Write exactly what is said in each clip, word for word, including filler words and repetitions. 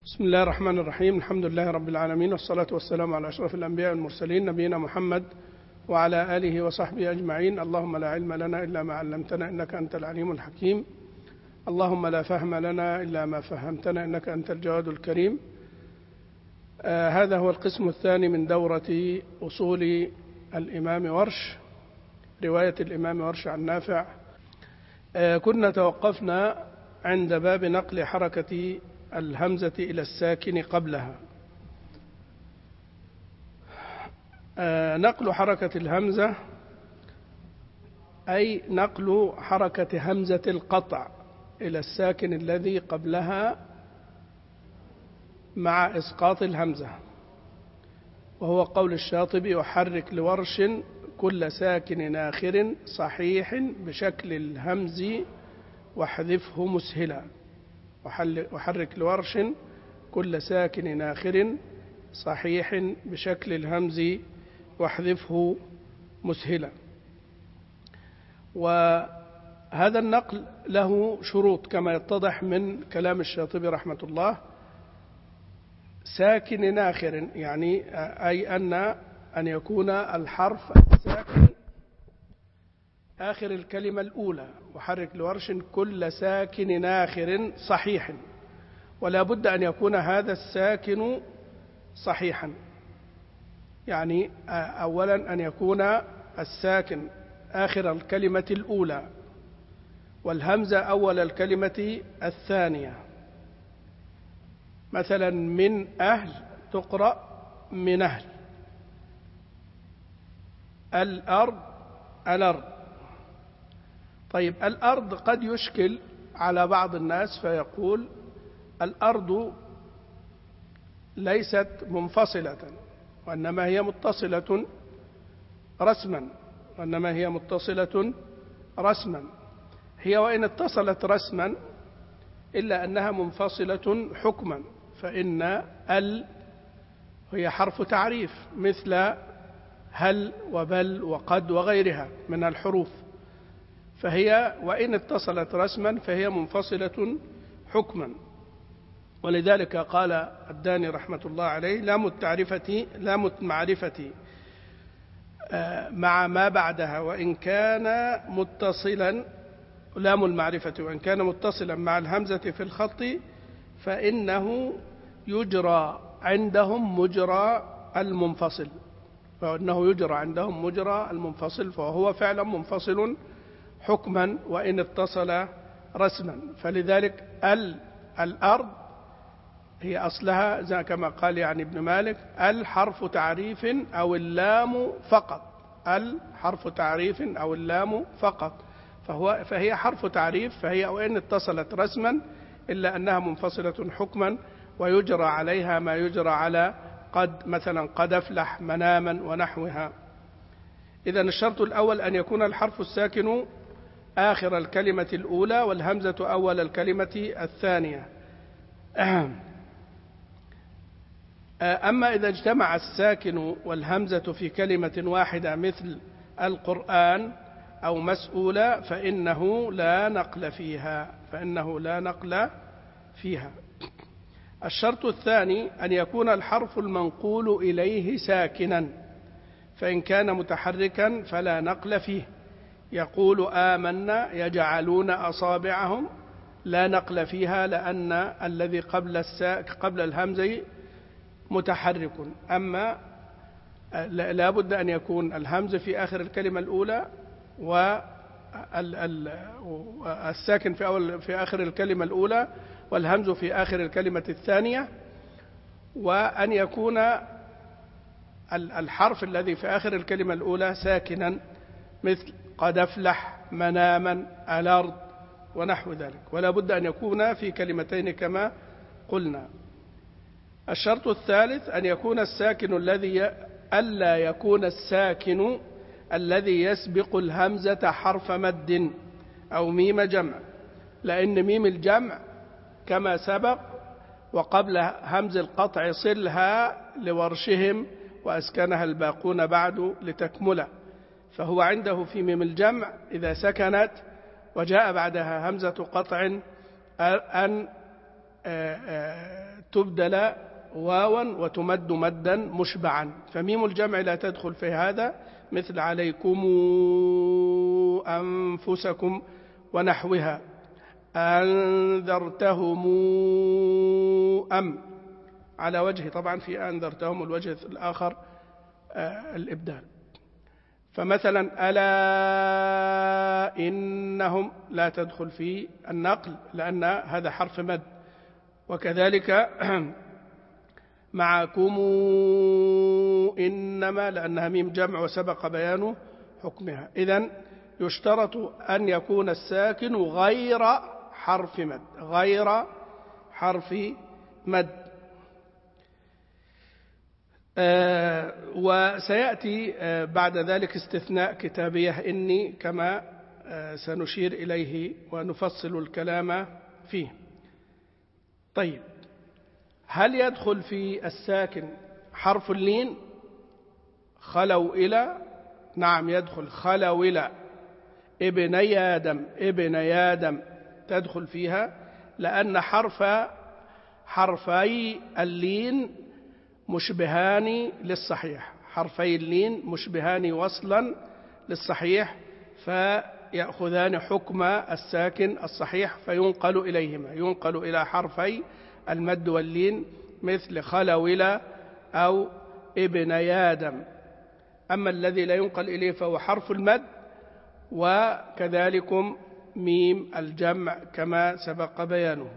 بسم الله الرحمن الرحيم. الحمد لله رب العالمين، والصلاة والسلام على أشرف الأنبياء والمرسلين نبينا محمد وعلى آله وصحبه أجمعين. اللهم لا علم لنا إلا ما علمتنا إنك أنت العليم الحكيم. اللهم لا فهم لنا إلا ما فهمتنا إنك أنت الجواد الكريم. آه هذا هو القسم الثاني من دورة أصول الإمام ورش، رواية الإمام ورش عن نافع. آه كنا توقفنا عند باب نقل حركة الهمزة إلى الساكن قبلها. آه نقل حركة الهمزة أي نقل حركة همزة القطع إلى الساكن الذي قبلها مع إسقاط الهمزة، وهو قول الشاطبي: وحرك لورش كل ساكن آخر صحيح بشكل الهمز واحذفه مسهلا. وحرك لورش كل ساكن آخر صحيح بشكل الهمز واحذفه مسهلا. وهذا النقل له شروط كما يتضح من كلام الشاطبي رحمة الله. ساكن آخر يعني أي أن أن يكون الحرف الساكن آخر الكلمة الأولى. وحرك لورش كل ساكن آخر صحيح، ولا بد أن يكون هذا الساكن صحيحا، يعني أولا أن يكون الساكن آخر الكلمة الأولى والهمزة أول الكلمة الثانية. مثلا من أهل تقرأ من أهل، الأرض الأرض. طيب الأرض قد يشكل على بعض الناس فيقول الأرض ليست منفصلة وإنما هي متصلة رسما وإنما هي متصلة رسما هي وإن اتصلت رسما إلا أنها منفصلة حكما، فإن ال هي حرف تعريف مثل هل وبل وقد وغيرها من الحروف، فهي وإن اتصلت رسما فهي منفصلة حكما. ولذلك قال الداني رحمة الله عليه: لام التعرفة لام المعرفة مع ما بعدها وإن كان متصلا لام المعرفة وإن كان متصلا مع الهمزة في الخط فإنه يجرى عندهم مجرى المنفصل فإنه يجرى عندهم مجرى المنفصل فهو فعلا منفصل حكما وإن اتصل رسما. فلذلك ال الأرض هي أصلها زي كما قال يعني ابن مالك: الحرف تعريف أو اللام فقط. الحرف تعريف أو اللام فقط، فهو فهي حرف تعريف، فهي وإن اتصلت رسما إلا أنها منفصلة حكما ويجرى عليها ما يجرى على قد، مثلا قد أفلح مناما ونحوها. إذن الشرط الأول أن يكون الحرف الساكن آخر الكلمة الأولى والهمزة أول الكلمة الثانية. أما إذا اجتمع الساكن والهمزة في كلمة واحدة مثل القرآن أو مسؤولة فإنه لا نقل فيها فإنه لا نقل فيها. الشرط الثاني أن يكون الحرف المنقول إليه ساكنا، فإن كان متحركا فلا نقل فيه. يقول آمنا يجعلون أصابعهم، لا نقل فيها لأن الذي قبل الساك قبل الهمزة متحرك. أما لا بد أن يكون الهمزة في آخر الكلمة الأولى والساكن في أول في آخر الكلمة الأولى والهمز في آخر الكلمة الثانية، وأن يكون الحرف الذي في آخر الكلمة الأولى ساكنا مثل قد أفلح مناما الأرض ونحو ذلك، ولا بد أن يكون في كلمتين كما قلنا. الشرط الثالث أن يكون الساكن الذي ألا يكون الساكن الذي يسبق الهمزة حرف مد أو ميم جمع، لأن ميم الجمع كما سبق وقبل همز القطع صلها لورشهم وأسكنها الباقون بعد لتكمله، فهو عنده في ميم الجمع إذا سكنت وجاء بعدها همزة قطع أن تبدل واوا وتمد مدا مشبعا، فميم الجمع لا تدخل في هذا، مثل عليكم أنفسكم ونحوها. أنذرتهم أم، على وجه طبعا في أنذرتهم الوجه الآخر الإبدال. فمثلا ألا إنهم لا تدخل في النقل لأن هذا حرف مد، وكذلك معكم إنما لأنها ميم جمع وسبق بيان حكمها. إذن يشترط أن يكون الساكن غير حرف مد، غير حرف مد. آه وسيأتي آه بعد ذلك استثناء كتابية إني كما آه سنشير إليه ونفصل الكلام فيه. طيب، هل يدخل في الساكن حرف اللين؟ خلوا إلى، نعم يدخل. خلوا إلى ابني آدم، ابن آدم تدخل فيها، لأن حرف حرفي اللين مشبهان للصحيح، حرفي اللين مشبهان وصلا للصحيح، فيأخذان حكم الساكن الصحيح فينقل إليهما، ينقل إلى حرفي المد واللين مثل خلولا أو ابن آدم. أما الذي لا ينقل إليه فهو حرف المد، وكذلكم ميم الجمع كما سبق بيانه.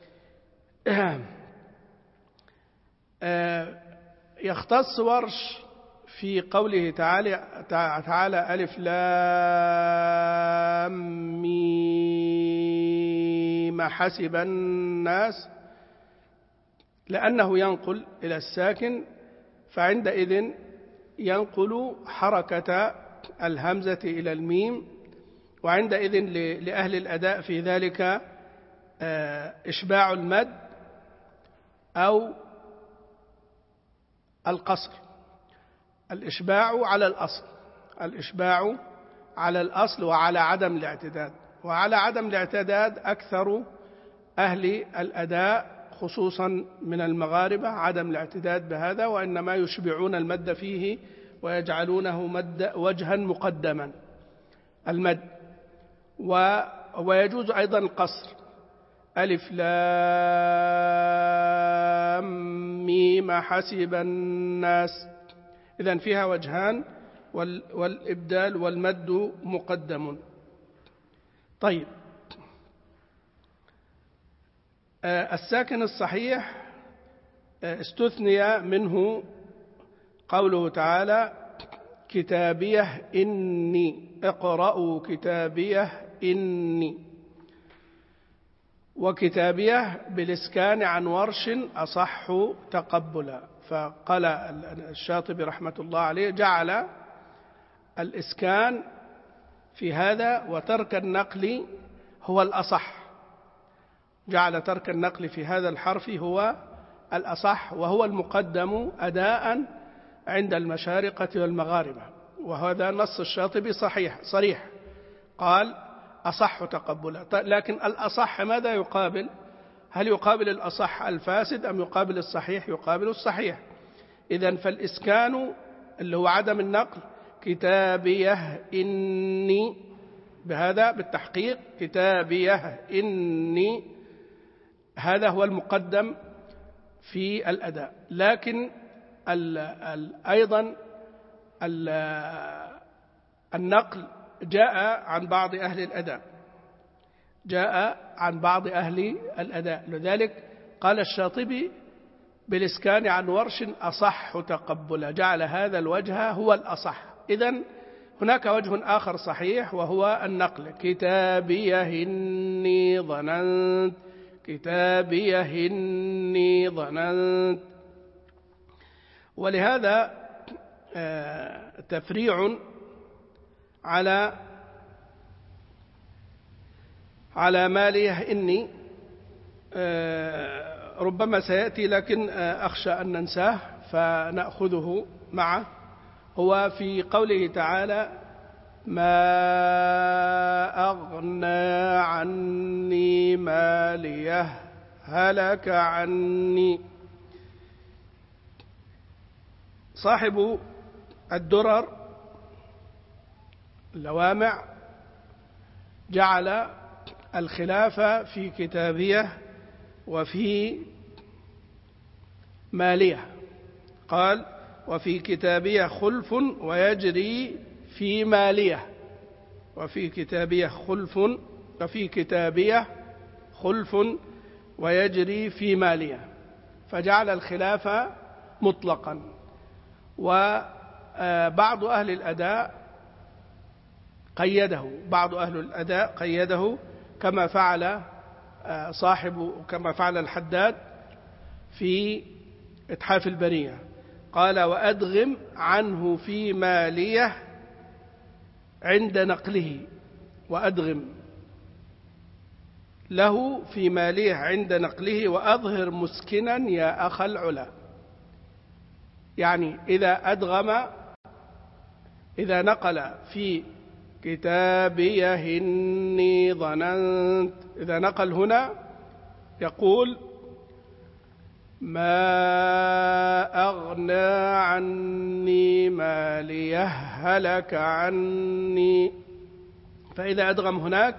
يختص ورش في قوله تعالى تعالى ألف لام ميم حسب الناس، لأنه ينقل إلى الساكن، فعندئذ ينقل حركة الهمزة إلى الميم، وعندئذ لأهل الأداء في ذلك إشباع المد أو القصر. الإشباع على الأصل، الإشباع على الأصل وعلى عدم الاعتداد، وعلى عدم الاعتداد أكثر أهل الأداء خصوصا من المغاربة عدم الاعتداد بهذا، وإنما يشبعون المد فيه ويجعلونه مد وجها مقدما المد. ويجوز أيضا القصر، ألف لام ميم حسب الناس، إذن فيها وجهان، والإبدال والمد مقدم. طيب، الساكن الصحيح استثني منه قوله تعالى كتابيه إني، اقرأوا كتابيه إني، وكتابيه بالإسكان عن ورش أصح تقبلا. فقال الشاطبي رحمة الله عليه جعل الإسكان في هذا وترك النقل هو الأصح، جعل ترك النقل في هذا الحرف هو الأصح، وهو المقدم أداء عند المشارقة والمغاربة، وهذا نص الشاطبي صحيح صريح، قال أصح تقبلا. لكن الأصح ماذا يقابل؟ هل يقابل الأصح الفاسد أم يقابل الصحيح؟ يقابل الصحيح. إذن فالإسكان اللي هو عدم النقل كتابيه إني، بهذا بالتحقيق كتابيه إني، هذا هو المقدم في الأداء. لكن ال ال أيضا ال النقل جاء عن بعض أهل الأداء، جاء عن بعض أهل الأداء، لذلك قال الشاطبي بالإسكان عن ورش أصح تقبلا، جعل هذا الوجه هو الأصح. إذن هناك وجه آخر صحيح وهو النقل كتابيه إني ظننت، كتابيه إني ظننت. ولهذا تفريع على على ماليه إني ربما سيأتي، لكن أخشى أن ننساه فنأخذه معه. هو في قوله تعالى ما أغنى عني ماليه هلك عني. صاحب الدرر اللوامع جعل الخلاف في كتابية وفي مالية. قال وفي كتابية خلف ويجري في مالية، وفي كتابية خلف وفي كتابية خلف ويجري في مالية، فجعل الخلاف مطلقا. وبعض أهل الأداء قيده بعض أهل الأداء قيده كما فعل صاحب كما فعل الحداد في إتحاف البرية. قال وأدغم عنه في مالية عند نقله، وأدغم له في مالية عند نقله وأظهر مسكنا يا أخ العلا. يعني إذا أدغم إذا نقل في كتابيه إني ظننت، إذا نقل هنا يقول ما أغنى عني ماليه هلك عني. فإذا أدغم هناك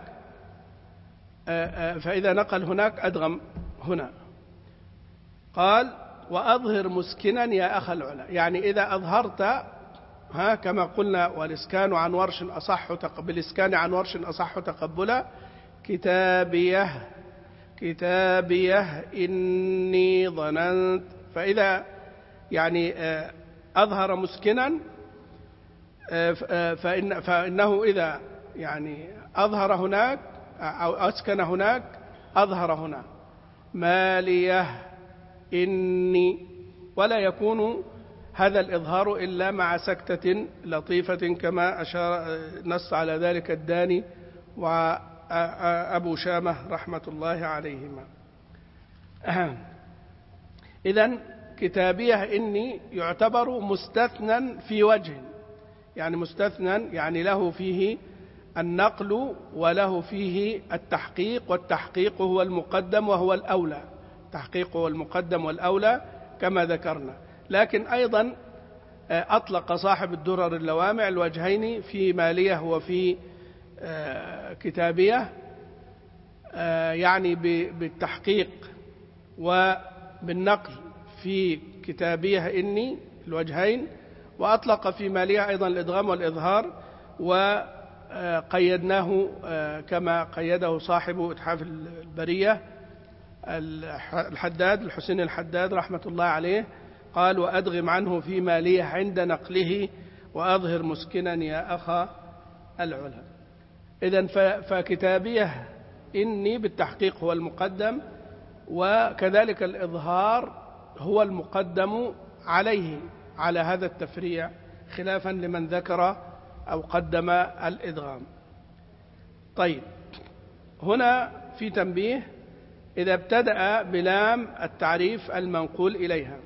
فإذا نقل هناك أدغم هنا. قال وأظهر مسكنا يا أخ العلا، يعني إذا أظهرت ها كما قلنا والإسكان عن ورش أصح بالإسكان عن ورش أصح تقبلا كتابيه كتابيه إني ظننت. فإذا يعني أظهر مسكنا فإن فإنه إذا يعني أظهر هناك أو أسكن هناك أظهر هنا ماليه إني، ولا يكون هذا الإظهار إلا مع سكتة لطيفة كما أشار نص على ذلك الداني وأبو شامة رحمة الله عليهما. إذن كتابيه إني يعتبر مستثنى في وجه، يعني مستثنى يعني له فيه النقل وله فيه التحقيق، والتحقيق هو المقدم وهو الأولى، التحقيق هو المقدم والأولى كما ذكرنا. لكن أيضا أطلق صاحب الدرر اللوامع الوجهين في مالية وفي كتابية، يعني بالتحقيق وبالنقل في كتابية إني الوجهين، وأطلق في مالية أيضا الإدغام والإظهار، وقيدناه كما قيده صاحب إتحاف البرية الحداد الحسين الحداد رحمة الله عليه. قال وأدغم عنه في ماليه عند نقله وأظهر مسكنا يا أخا العلا. إذن فكتابيه إني بالتحقيق هو المقدم، وكذلك الإظهار هو المقدم عليه على هذا التفريع، خلافا لمن ذكر أو قدم الإدغام. طيب هنا في تنبيه: إذا ابتدأ بلام التعريف المنقول إليها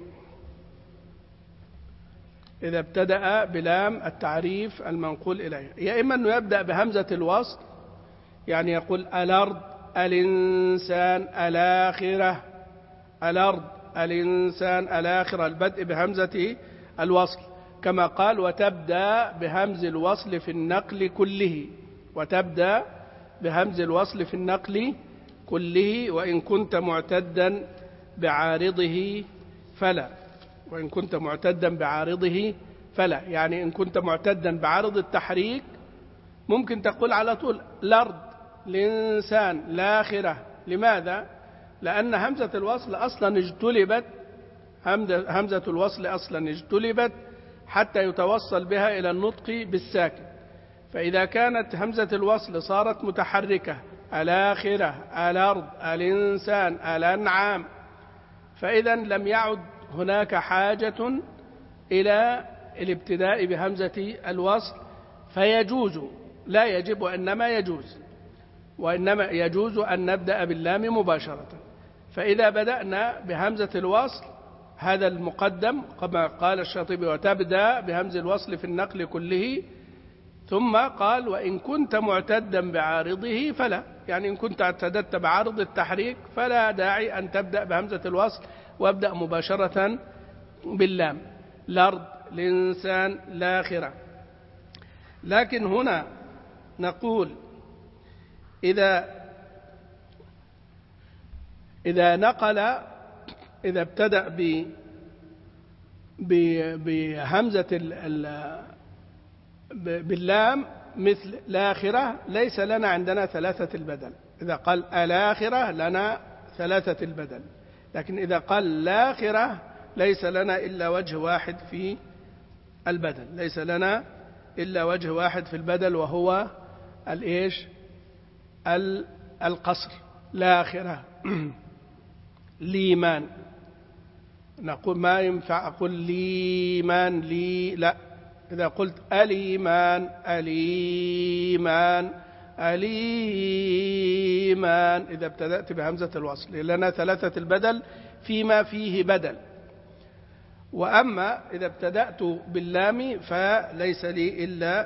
إذا ابتدأ بلام التعريف المنقول إليها يا إما أنه يبدأ بهمزة الوصل، يعني يقول الأرض الإنسان الآخرة، الأرض الإنسان الآخرة، البدء بهمزة الوصل، كما قال وتبدأ بهمز الوصل في النقل كله، وتبدأ بهمز الوصل في النقل كله وإن كنت معتدا بعارضه فلا وإن كنت معتدا بعارضه فلا يعني إن كنت معتدا بعارض التحريك ممكن تقول على طول الأرض الإنسان الآخرة. لماذا؟ لأن همزة الوصل أصلا اجتلبت همزة الوصل أصلا اجتلبت حتى يتوصل بها إلى النطق بالساكن، فإذا كانت همزة الوصل صارت متحركة الآخرة الأرض الإنسان الأنعام، فإذا لم يعد هناك حاجة إلى الابتداء بهمزة الوصل، فيجوز لا يجب وإنما يجوز وإنما يجوز أن نبدأ باللام مباشرة. فإذا بدأنا بهمزة الوصل هذا المقدم كما قال الشاطبي وتبدأ بهمز الوصل في النقل كله، ثم قال وإن كنت معتدا بعارضه فلا، يعني إن كنت اعتددت بعرض التحريك فلا داعي أن تبدأ بهمزة الوصل، وابدأ مباشرة باللام. الأرض، الإنسان، الآخرة. لكن هنا نقول إذا إذا نقل إذا ابتدأ ب بهمزة باللام مثل الآخرة ليس لنا عندنا ثلاثة البدل. إذا قال الآخرة لنا ثلاثة البدل، لكن إذا قال الآخرة ليس لنا إلا وجه واحد في البدل، ليس لنا إلا وجه واحد في البدل، وهو الإيش؟ القصر. الآخرة ليمان، نقول ما ينفع أقول ليمان لي، لا، إذا قلت أليمان أليمان أليمان إذا ابتدأت بهمزة الوصل لنا ثلاثة البدل فيما فيه بدل. وأما إذا ابتدأت باللام فليس لي إلا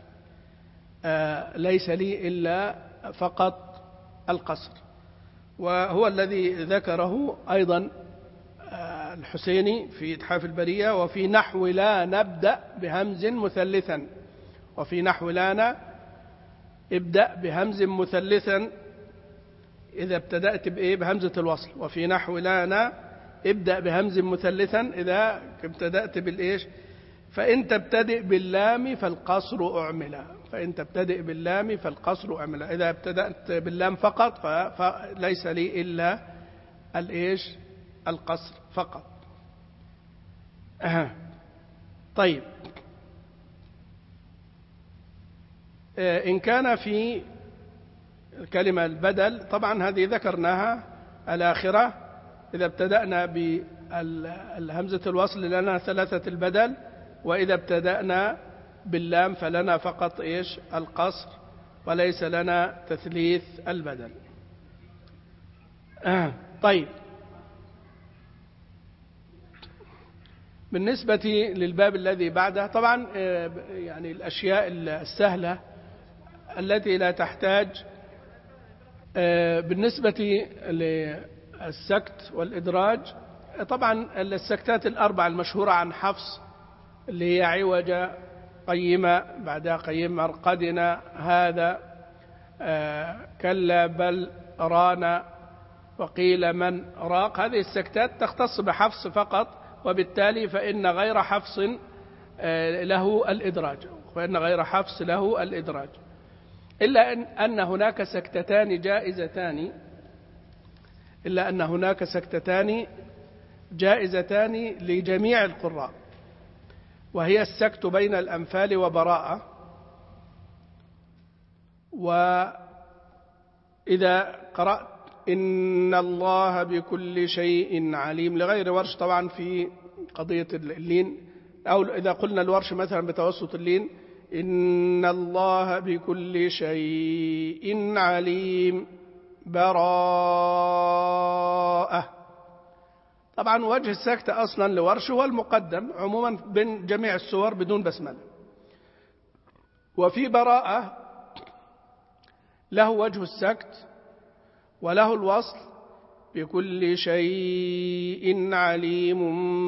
آه ليس لي إلا فقط القصر، وهو الذي ذكره أيضا الحسيني في إتحاف البرية. وفي نحو لا نبدأ بهمز مثلثا، وفي نحو لا ابدأ بهمز مثلثا إذا ابتدأت بإيه؟ بهمزة الوصل. وفي نحو لا ابدأ بهمز مثلثا إذا ابتدأت بالإيش؟ فإن تبتدئ باللام فالقصر أعمل، فإن تبتدئ باللام فالقصر أعمل. إذا ابتدأت باللام فقط فليس لي إلا الإيش؟ القصر فقط. أه. طيب، إن كان في كلمة البدل طبعا هذه ذكرناها، الآخرة إذا ابتدأنا بالهمزة الوصل لنا ثلاثة البدل، وإذا ابتدأنا باللام فلنا فقط إيش؟ القصر، وليس لنا تثليث البدل. أه. طيب، بالنسبة للباب الذي بعده طبعا يعني الأشياء السهلة التي لا تحتاج، بالنسبة للسكت والإدراج طبعا السكتات الأربع المشهورة عن حفص اللي هي عوج، قيمة، بعدها قيمة، رقدنا، هذا، كلا، بل، رانا، وقيل من راق. هذه السكتات تختص بحفص فقط، وبالتالي فإن غير حفص له الإدراج، فإن غير حفص له الإدراج، إلا أن, أن هناك سكتتان جائزتان إلا أن هناك سكتتان جائزتان لجميع القراء، وهي السكت بين الأنفال وبراءة. وإذا قرأت إن الله بكل شيء عليم لغير ورش طبعا في قضية اللين، أو إذا قلنا الورش مثلا بتوسط اللين، إن الله بكل شيء عليم، براءة. طبعا وجه السكت أصلا لورش هو المقدم عموما بين جميع السور بدون بسملة. وفي براءة له وجه السكت وله الوصل، بكل شيء عليم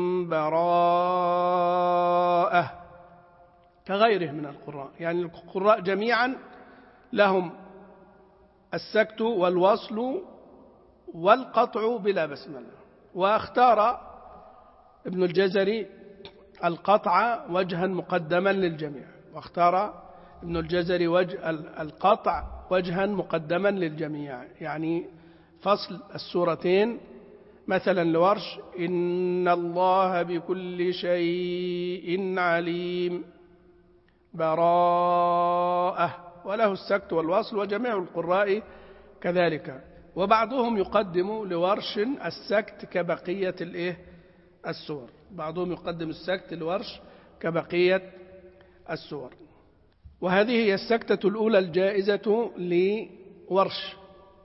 براءة، كغيره من القراء. يعني القراء جميعا لهم السكت والوصل والقطع بلا بسملة. واختار ابن الجزري القطع وجها مقدما للجميع، واختار ابن الجزري وجه القطع وجها مقدما للجميع، يعني فصل السورتين مثلا لورش إن الله بكل شيء عليم، براءة، وله السكت والوصل، وجميع القراء كذلك. وبعضهم يقدم لورش السكت كبقية الإيه؟ السور، بعضهم يقدم السكت لورش كبقية السور. وهذه هي السكتة الأولى الجائزة لورش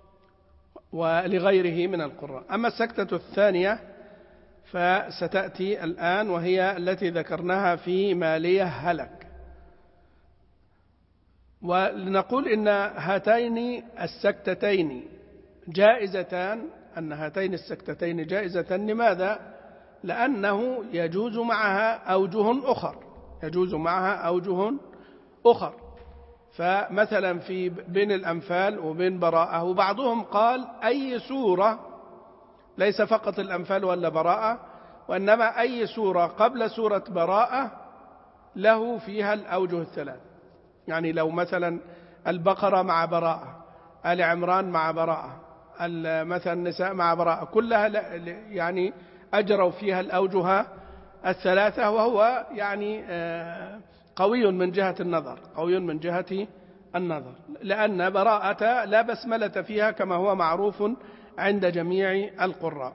ولغيره من القراء. أما السكتة الثانية فستأتي الآن، وهي التي ذكرناها في مالية هلك. ولنقول إن هاتين السكتتين جائزتان، أن هاتين السكتتين جائزتان. لماذا؟ لأنه يجوز معها أوجه أخر، يجوز معها أوجه أخر. فمثلا في بين الأنفال وبين براءة، وبعضهم قال أي سورة، ليس فقط الأنفال ولا براءة، وإنما أي سورة قبل سورة براءة له فيها الأوجه الثلاث. يعني لو مثلا البقرة مع براءة، آل عمران مع براءة، مثلا النساء مع براءة، كلها يعني أجروا فيها الأوجه الثلاثة، وهو يعني قوي من جهة النظر، قوي من جهة النظر، لأن براءة لا بسملة فيها كما هو معروف عند جميع القراء.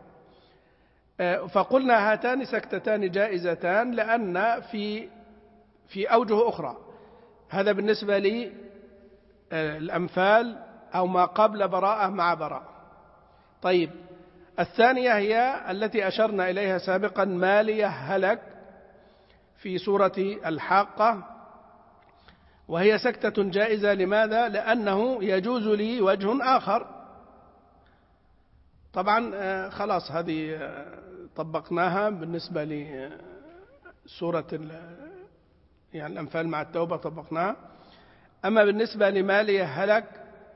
فقلنا هاتان سكتتان جائزتان لأن في في أوجه أخرى. هذا بالنسبة لي الأنفال أو ما قبل براءة مع براءة. طيب، الثانية هي التي أشرنا إليها سابقا، ما لي هلك في سورة الحاقة، وهي سكتة جائزة. لماذا؟ لأنه يجوز لي وجه آخر. طبعا خلاص هذه طبقناها بالنسبة لسورة يعني الأنفال مع التوبة، طبقناها. أما بالنسبة لما لي هلك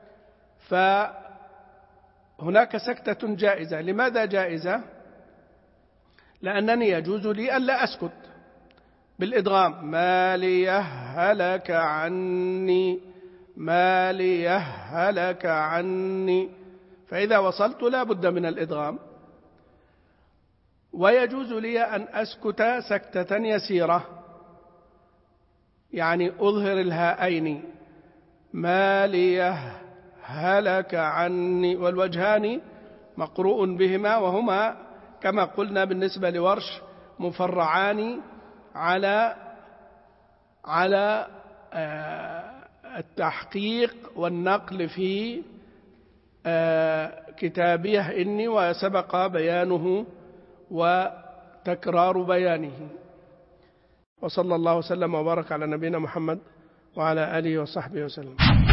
فهناك سكتة جائزة. لماذا جائزة؟ لأنني يجوز لي ألا أسكت بالإدغام، ما لي هلك عني، ما لي هلك عني، فإذا وصلت لا بد من الإدغام. ويجوز لي أن أسكت سكتة يسيرة، يعني أظهر الهاءين، ما لي هلك عني، والوجهان مقروء بهما، وهما كما قلنا بالنسبة لورش مفرعان على على التحقيق والنقل في كتابيه إني، وسبق بيانه وتكرار بيانه. وصلى الله وسلم وبارك على نبينا محمد وعلى آله وصحبه وسلم.